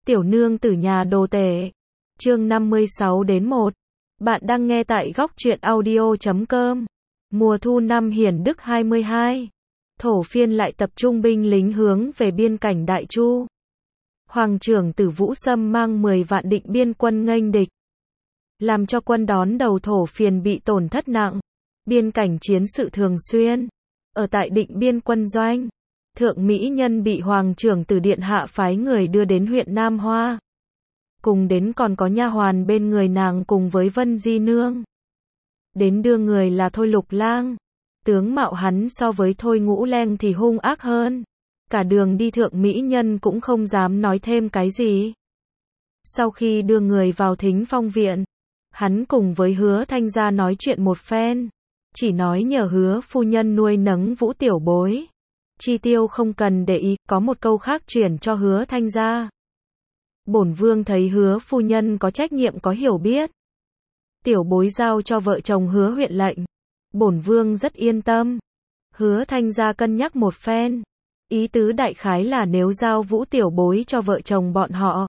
Tiểu nương tử nhà đồ tể. Chương 56-1. Bạn đang nghe tại góc truyện audio.com. Mùa thu năm Hiển Đức 22. Thổ phiên lại tập trung binh lính hướng về biên cảnh Đại Chu. Hoàng trưởng tử Vũ Sâm mang 10 vạn định biên quân nghênh địch, làm cho quân đón đầu thổ phiền bị tổn thất nặng. Biên cảnh chiến sự thường xuyên. Ở tại định biên quân doanh, Thượng Mỹ Nhân bị Hoàng trưởng tử điện hạ phái người đưa đến huyện Nam Hoa. Cùng đến còn có nha hoàn bên người nàng cùng với Vân Di Nương. Đến đưa người là Thôi Lục Lang. Tướng mạo hắn so với Thôi Ngũ Leng thì hung ác hơn. Cả đường đi Thượng Mỹ Nhân cũng không dám nói thêm cái gì. Sau khi đưa người vào Thính Phong viện, hắn cùng với Hứa Thanh Gia nói chuyện một phen. Chỉ nói nhờ Hứa phu nhân nuôi nấng Vũ tiểu bối. Chi tiêu không cần để ý, có một câu khác chuyển cho Hứa Thanh Gia. Bổn vương thấy Hứa phu nhân có trách nhiệm có hiểu biết. Tiểu bối giao cho vợ chồng Hứa huyện lệnh. Bổn vương rất yên tâm. Hứa Thanh Gia cân nhắc một phen. Ý tứ đại khái là nếu giao Vũ tiểu bối cho vợ chồng bọn họ,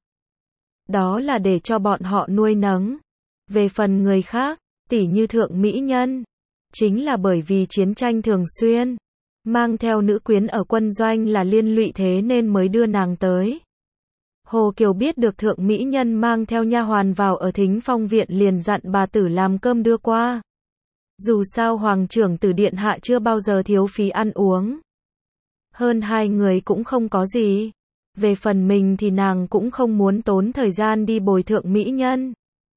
đó là để cho bọn họ nuôi nấng. Về phần người khác, tỉ như Thượng Mỹ Nhân, chính là bởi vì chiến tranh thường xuyên, mang theo nữ quyến ở quân doanh là liên lụy thế nên mới đưa nàng tới. Hồ Kiều biết được Thượng Mỹ Nhân mang theo nha hoàn vào ở Thính Phong viện liền dặn bà tử làm cơm đưa qua. Dù sao Hoàng trưởng tử điện hạ chưa bao giờ thiếu phí ăn uống. Hơn hai người cũng không có gì. Về phần mình thì nàng cũng không muốn tốn thời gian đi bồi Thượng Mỹ Nhân.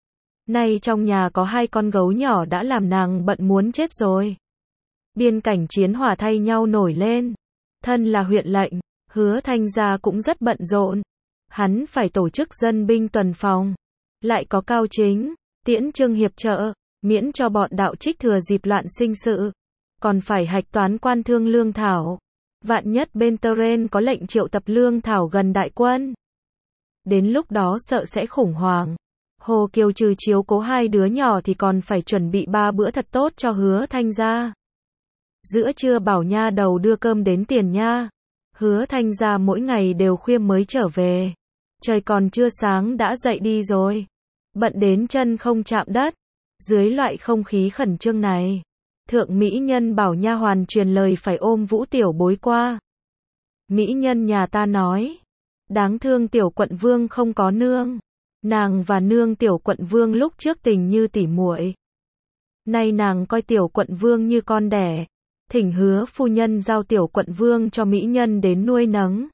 Nay trong nhà có hai con gấu nhỏ đã làm nàng bận muốn chết rồi. Biên cảnh chiến hỏa thay nhau nổi lên. Thân là huyện lệnh, Hứa Thanh Gia cũng rất bận rộn. Hắn phải tổ chức dân binh tuần phòng. Lại có Cao Chính, Tiễn Trương hiệp trợ, miễn cho bọn đạo trích thừa dịp loạn sinh sự. Còn phải hạch toán quan thương lương thảo. Vạn nhất bên Teren có lệnh triệu tập lương thảo gần đại quân. Đến lúc đó sợ sẽ khủng hoảng. Hồ Kiều trừ chiếu cố hai đứa nhỏ thì còn phải chuẩn bị 3 bữa thật tốt cho Hứa Thanh Gia. Giữa trưa bảo nha đầu đưa cơm đến tiền nha. Hứa Thanh Gia mỗi ngày đều khuya mới trở về. Trời còn chưa sáng đã dậy đi rồi. Bận đến chân không chạm đất. Dưới loại không khí khẩn trương này, Thượng Mỹ Nhân bảo nha hoàn truyền lời phải ôm Vũ tiểu bối qua. Mỹ Nhân nhà ta nói, đáng thương tiểu quận vương không có nương. Nàng và nương tiểu quận vương lúc trước tình như tỉ muội. Nay nàng coi tiểu quận vương như con đẻ. Thỉnh Hứa phu nhân giao tiểu quận vương cho Mỹ Nhân đến nuôi nấng.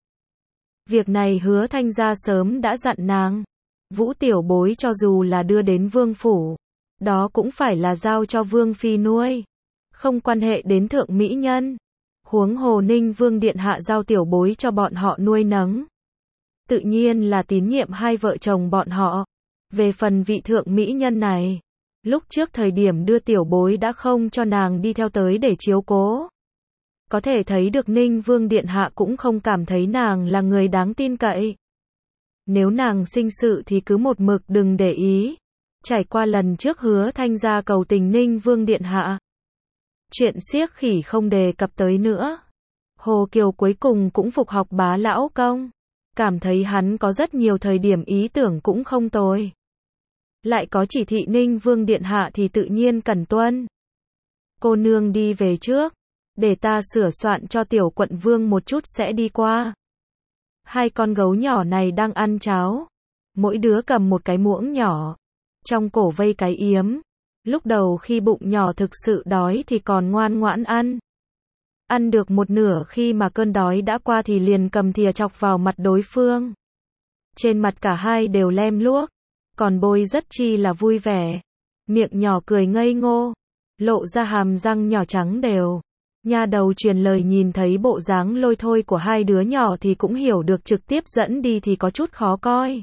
Việc này Hứa Thanh Gia sớm đã dặn nàng. Vũ tiểu bối cho dù là đưa đến vương phủ, đó cũng phải là giao cho vương phi nuôi. Không quan hệ đến Thượng Mỹ Nhân. Huống hồ Ninh vương điện hạ giao tiểu bối cho bọn họ nuôi nấng. Tự nhiên là tín nhiệm hai vợ chồng bọn họ. Về phần vị Thượng Mỹ Nhân này, lúc trước thời điểm đưa tiểu bối đã không cho nàng đi theo tới để chiếu cố. Có thể thấy được Ninh vương điện hạ cũng không cảm thấy nàng là người đáng tin cậy. Nếu nàng sinh sự thì cứ một mực đừng để ý. Trải qua lần trước Hứa Thanh Gia cầu tình Ninh vương điện hạ, chuyện xiếc khỉ không đề cập tới nữa. Hồ Kiều cuối cùng cũng phục học Bá lão công. Cảm thấy hắn có rất nhiều thời điểm ý tưởng cũng không tồi. Lại có chỉ thị Ninh vương điện hạ thì tự nhiên cần tuân. Cô nương đi về trước. Để ta sửa soạn cho tiểu quận vương một chút sẽ đi qua. Hai con gấu nhỏ này đang ăn cháo. Mỗi đứa cầm một cái muỗng nhỏ. Trong cổ vây cái yếm. Lúc đầu khi bụng nhỏ thực sự đói thì còn ngoan ngoãn ăn. Ăn được một nửa khi mà cơn đói đã qua thì liền cầm thìa chọc vào mặt đối phương. Trên mặt cả hai đều lem luốc. Còn Bôi rất chi là vui vẻ. Miệng nhỏ cười ngây ngô. Lộ ra hàm răng nhỏ trắng đều. Nha đầu truyền lời nhìn thấy bộ dáng lôi thôi của hai đứa nhỏ thì cũng hiểu được trực tiếp dẫn đi thì có chút khó coi.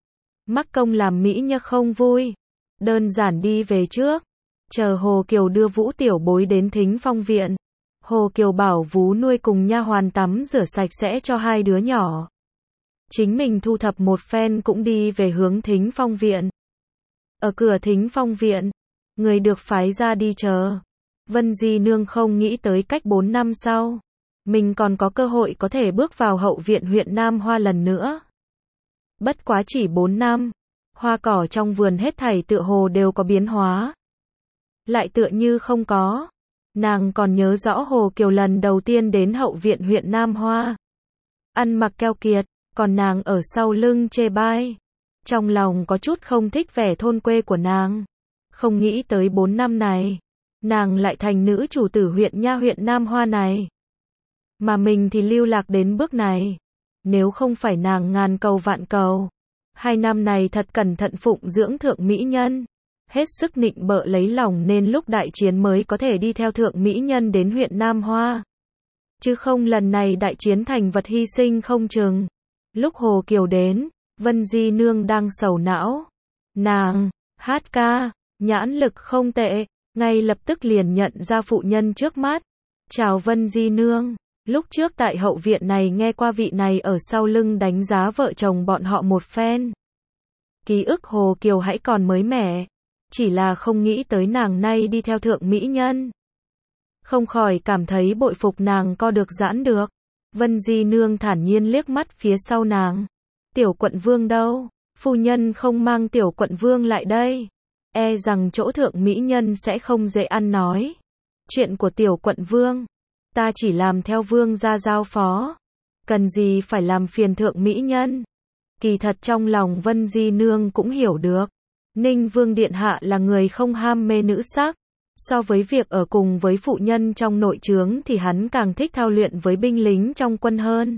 Mắc công làm Mỹ Nhân không vui. Đơn giản đi về trước. Chờ Hồ Kiều đưa Vũ tiểu bối đến Thính Phong viện. Hồ Kiều bảo Vú nuôi cùng nha hoàn tắm rửa sạch sẽ cho hai đứa nhỏ. Chính mình thu thập một phen cũng đi về hướng Thính Phong viện. Ở cửa Thính Phong viện, người được phái ra đi chờ. Vân Di Nương không nghĩ tới cách 4 năm sau, mình còn có cơ hội có thể bước vào hậu viện huyện Nam Hoa lần nữa. Bất quá chỉ 4 năm, hoa cỏ trong vườn hết thảy tựa hồ đều có biến hóa. Lại tựa như không có. Nàng còn nhớ rõ Hồ Kiều lần đầu tiên đến hậu viện huyện Nam Hoa. Ăn mặc keo kiệt, còn nàng ở sau lưng chê bai. Trong lòng có chút không thích vẻ thôn quê của nàng. Không nghĩ tới 4 năm này, nàng lại thành nữ chủ tử huyện nha huyện Nam Hoa này. Mà mình thì lưu lạc đến bước này. Nếu không phải nàng ngàn cầu vạn cầu, 2 năm này thật cẩn thận phụng dưỡng thượng mỹ nhân, hết sức nịnh bợ lấy lòng nên lúc đại chiến mới có thể đi theo thượng mỹ nhân đến huyện Nam Hoa. Chứ không lần này đại chiến thành vật hy sinh không chừng. Lúc Hồ Kiều đến, Vân Di Nương đang sầu não. Nàng, hát ca, nhãn lực không tệ, ngay lập tức liền nhận ra phụ nhân trước mắt. Chào Vân Di Nương, lúc trước tại hậu viện này nghe qua vị này ở sau lưng đánh giá vợ chồng bọn họ một phen. Ký ức Hồ Kiều hãy còn mới mẻ, chỉ là không nghĩ tới nàng nay đi theo thượng mỹ nhân. Không khỏi cảm thấy bội phục nàng co được giãn được. Vân Di Nương thản nhiên liếc mắt phía sau nàng. Tiểu quận vương đâu? Phu nhân không mang tiểu quận vương lại đây. E rằng chỗ thượng mỹ nhân sẽ không dễ ăn nói. Chuyện của tiểu quận vương, ta chỉ làm theo vương gia giao phó. Cần gì phải làm phiền thượng mỹ nhân? Kỳ thật trong lòng Vân Di Nương cũng hiểu được. Ninh Vương Điện Hạ là người không ham mê nữ sắc. So với việc ở cùng với phụ nhân trong nội trướng thì hắn càng thích thao luyện với binh lính trong quân hơn.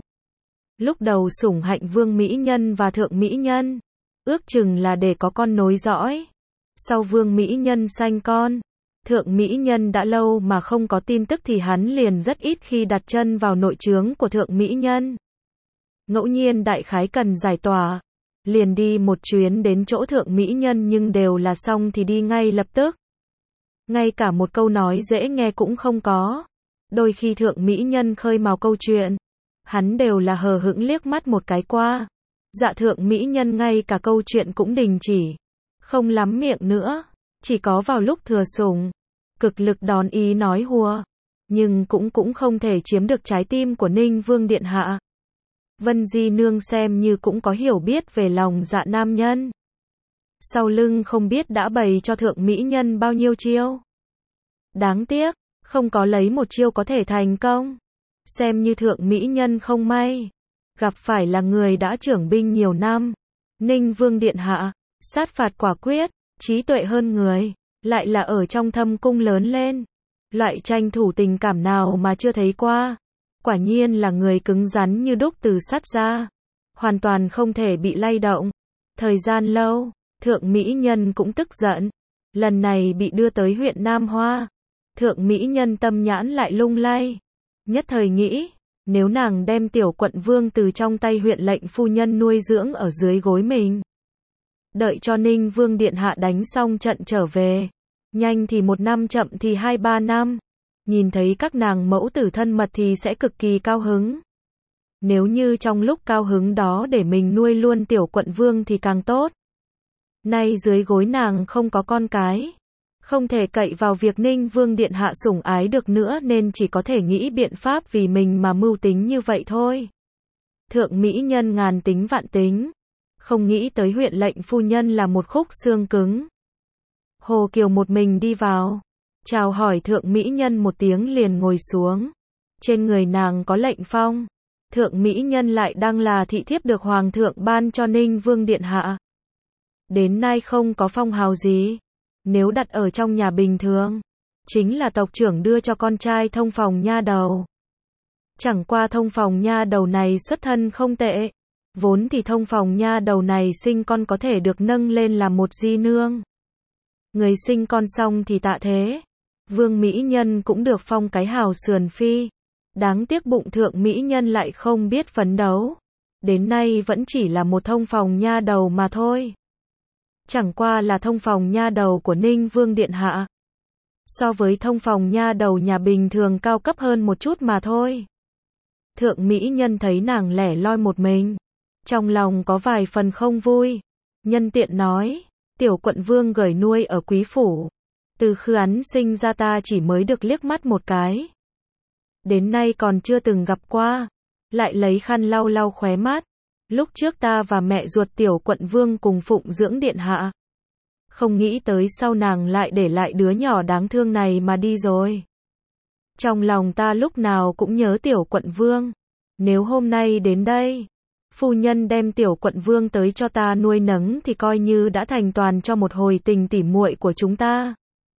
Lúc đầu sủng hạnh vương mỹ nhân và thượng mỹ nhân, ước chừng là để có con nối dõi. Sau vương mỹ nhân sanh con, thượng mỹ nhân đã lâu mà không có tin tức thì hắn liền rất ít khi đặt chân vào nội trướng của thượng mỹ nhân. Ngẫu nhiên đại khái cần giải tỏa, liền đi một chuyến đến chỗ thượng mỹ nhân nhưng đều là xong thì đi ngay lập tức. Ngay cả một câu nói dễ nghe cũng không có. Đôi khi thượng mỹ nhân khơi mào câu chuyện, hắn đều là hờ hững liếc mắt một cái qua. Dạ thượng mỹ nhân ngay cả câu chuyện cũng đình chỉ, không lắm miệng nữa, chỉ có vào lúc thừa sủng, cực lực đón ý nói hùa, nhưng cũng không thể chiếm được trái tim của Ninh Vương Điện Hạ. Vân Di Nương xem như cũng có hiểu biết về lòng dạ nam nhân. Sau lưng không biết đã bày cho thượng mỹ nhân bao nhiêu chiêu. Đáng tiếc, không có lấy một chiêu có thể thành công. Xem như thượng mỹ nhân không may, gặp phải là người đã trưởng binh nhiều năm. Ninh Vương Điện Hạ, sát phạt quả quyết, trí tuệ hơn người, lại là ở trong thâm cung lớn lên. Loại tranh thủ tình cảm nào mà chưa thấy qua. Quả nhiên là người cứng rắn như đúc từ sắt ra. Hoàn toàn không thể bị lay động. Thời gian lâu, thượng mỹ nhân cũng tức giận. Lần này bị đưa tới huyện Nam Hoa. Thượng mỹ nhân tâm nhãn lại lung lay. Nhất thời nghĩ, nếu nàng đem tiểu quận vương từ trong tay huyện lệnh phu nhân nuôi dưỡng ở dưới gối mình. Đợi cho Ninh Vương Điện Hạ đánh xong trận trở về. Nhanh thì 1 năm, chậm thì 2-3 năm. Nhìn thấy các nàng mẫu tử thân mật thì sẽ cực kỳ cao hứng. Nếu như trong lúc cao hứng đó để mình nuôi luôn tiểu quận vương thì càng tốt. Nay dưới gối nàng không có con cái, không thể cậy vào việc Ninh Vương Điện Hạ sủng ái được nữa nên chỉ có thể nghĩ biện pháp vì mình mà mưu tính như vậy thôi. Thượng mỹ nhân ngàn tính vạn tính, không nghĩ tới huyện lệnh phu nhân là một khúc xương cứng. Hồ Kiều một mình đi vào, chào hỏi thượng mỹ nhân một tiếng liền ngồi xuống. Trên người nàng có lệnh phong, thượng mỹ nhân lại đang là thị thiếp được hoàng thượng ban cho Ninh Vương Điện Hạ. Đến nay không có phong hào gì. Nếu đặt ở trong nhà bình thường, chính là tộc trưởng đưa cho con trai thông phòng nha đầu. Chẳng qua thông phòng nha đầu này xuất thân không tệ. Vốn thì thông phòng nha đầu này sinh con có thể được nâng lên làm một di nương. Người sinh con xong thì tạ thế. Vương mỹ nhân cũng được phong cái hào sườn phi. Đáng tiếc bụng thượng mỹ nhân lại không biết phấn đấu. Đến nay vẫn chỉ là một thông phòng nha đầu mà thôi. Chẳng qua là thông phòng nha đầu của Ninh Vương Điện Hạ. So với thông phòng nha đầu nhà bình thường cao cấp hơn một chút mà thôi. Thượng mỹ nhân thấy nàng lẻ loi một mình, trong lòng có vài phần không vui. Nhân tiện nói, tiểu quận vương gửi nuôi ở quý phủ. Từ khi hắn sinh ra ta chỉ mới được liếc mắt một cái. Đến nay còn chưa từng gặp qua. Lại lấy khăn lau lau khóe mắt. Lúc trước ta và mẹ ruột tiểu quận vương cùng phụng dưỡng điện hạ. Không nghĩ tới sau nàng lại để lại đứa nhỏ đáng thương này mà đi rồi. Trong lòng ta lúc nào cũng nhớ tiểu quận vương. Nếu hôm nay đến đây, phu nhân đem tiểu quận vương tới cho ta nuôi nấng thì coi như đã thành toàn cho một hồi tình tỉ muội của chúng ta.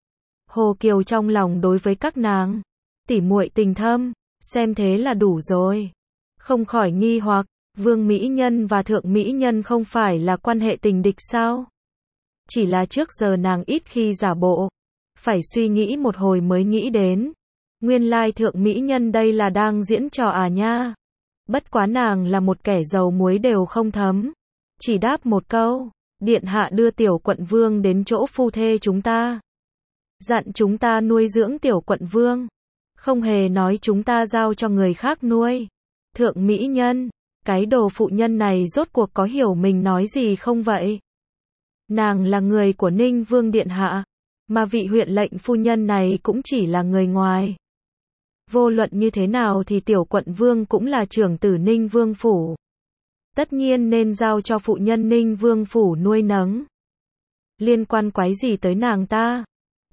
Hồ Kiều trong lòng đối với các nàng, tỉ muội tình thâm, xem thế là đủ rồi. Không khỏi nghi hoặc, Vương Mỹ Nhân và Thượng Mỹ Nhân không phải là quan hệ tình địch sao? Chỉ là trước giờ nàng ít khi giả bộ, phải suy nghĩ một hồi mới nghĩ đến. Nguyên lai Thượng Mỹ Nhân đây là đang diễn trò à nha. Bất quá nàng là một kẻ dầu muối đều không thấm. Chỉ đáp một câu, điện hạ đưa tiểu quận vương đến chỗ phu thê chúng ta. Dặn chúng ta nuôi dưỡng tiểu quận vương. Không hề nói chúng ta giao cho người khác nuôi. Thượng Mỹ Nhân, cái đồ phụ nhân này rốt cuộc có hiểu mình nói gì không vậy? Nàng là người của Ninh Vương điện hạ, mà vị huyện lệnh phu nhân này cũng chỉ là người ngoài. Vô luận như thế nào thì tiểu quận vương cũng là trưởng tử Ninh Vương phủ. Tất nhiên nên giao cho phụ nhân Ninh Vương phủ nuôi nấng. Liên quan quái gì tới nàng ta?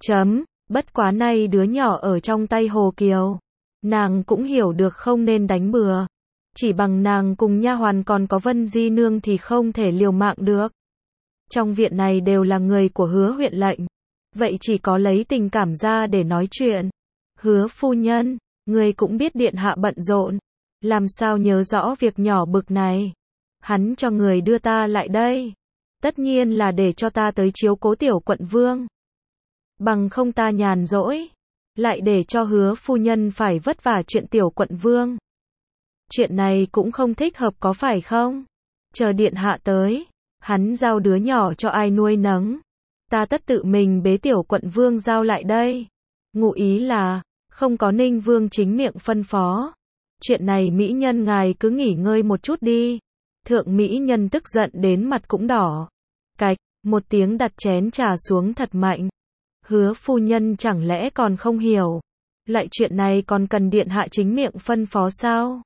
Bất quá nay đứa nhỏ ở trong tay Hồ Kiều. Nàng cũng hiểu được không nên đánh bừa. Chỉ bằng nàng cùng nha hoàn còn có Vân Di Nương thì không thể liều mạng được. Trong viện này đều là người của Hứa huyện lệnh. Vậy chỉ có lấy tình cảm ra để nói chuyện. Hứa phu nhân, người cũng biết điện hạ bận rộn. Làm sao nhớ rõ việc nhỏ bực này. Hắn cho người đưa ta lại đây. Tất nhiên là để cho ta tới chiếu cố tiểu quận vương. Bằng không ta nhàn rỗi. Lại để cho Hứa phu nhân phải vất vả chuyện tiểu quận vương. Chuyện này cũng không thích hợp có phải không? Chờ điện hạ tới, hắn giao đứa nhỏ cho ai nuôi nấng. Ta tất tự mình bế tiểu quận vương giao lại đây. Ngụ ý là, không có Ninh Vương chính miệng phân phó. Chuyện này Mỹ Nhân ngài cứ nghỉ ngơi một chút đi. Thượng Mỹ Nhân tức giận đến mặt cũng đỏ. Cạch, một tiếng đặt chén trà xuống thật mạnh. Hứa phu nhân chẳng lẽ còn không hiểu. Lại chuyện này còn cần điện hạ chính miệng phân phó sao?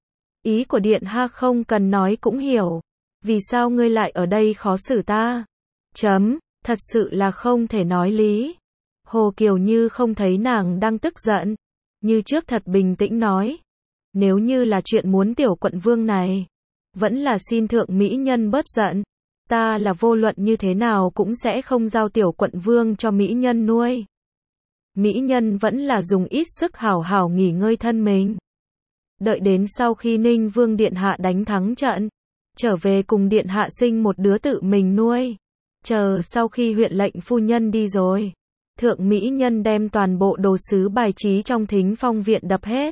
Ý của điện hạ không cần nói cũng hiểu. Vì sao ngươi lại ở đây khó xử ta? Thật sự là không thể nói lý. Hồ Kiều như không thấy nàng đang tức giận. Như trước thật bình tĩnh nói. Nếu như là chuyện muốn tiểu quận vương này, vẫn là xin Thượng Mỹ Nhân bớt giận. Ta là vô luận như thế nào cũng sẽ không giao tiểu quận vương cho Mỹ Nhân nuôi. Mỹ Nhân vẫn là dùng ít sức hảo hảo nghỉ ngơi thân mình. Đợi đến sau khi Ninh Vương điện hạ đánh thắng trận, trở về cùng điện hạ sinh một đứa tự mình nuôi. Chờ sau khi huyện lệnh phu nhân đi rồi, Thượng Mỹ Nhân đem toàn bộ đồ sứ bài trí trong Thính Phong viện đập hết.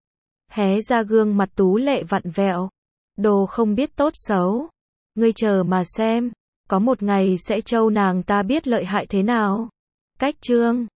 Hé ra gương mặt tú lệ vặn vẹo. Đồ không biết tốt xấu. Ngươi chờ mà xem, có một ngày sẽ trâu nàng ta biết lợi hại thế nào. Cách chương